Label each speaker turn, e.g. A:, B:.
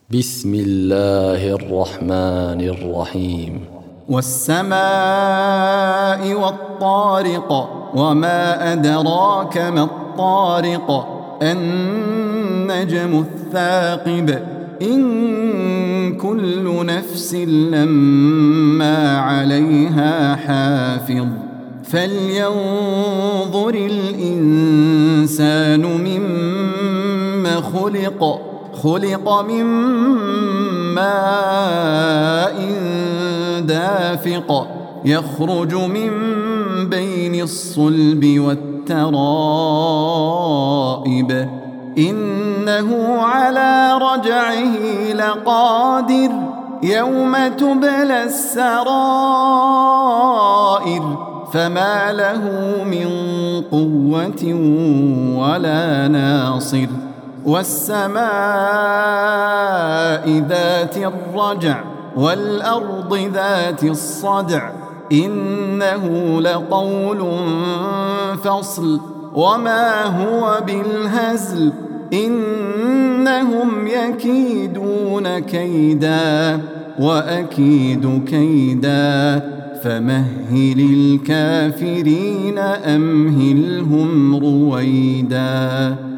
A: بسم الله الرحمن الرحيم.
B: والسماء والطارق وما أدراك ما الطارق النجم الثاقب إن كل نفس لما عليها حافظ فلينظر الإنسان مما خلق من ماء دافق يخرج من بين الصلب والترائب إنه على رجعه لقادر يوم تبلى السرائر فما له من قوة ولا ناصر والسماء ذات الرجع والأرض ذات الصدع إنه لقول فصل وما هو بالهزل إنهم يكيدون كيدا وأكيد كيدا فمهل الكافرين أمهلهم رويدا.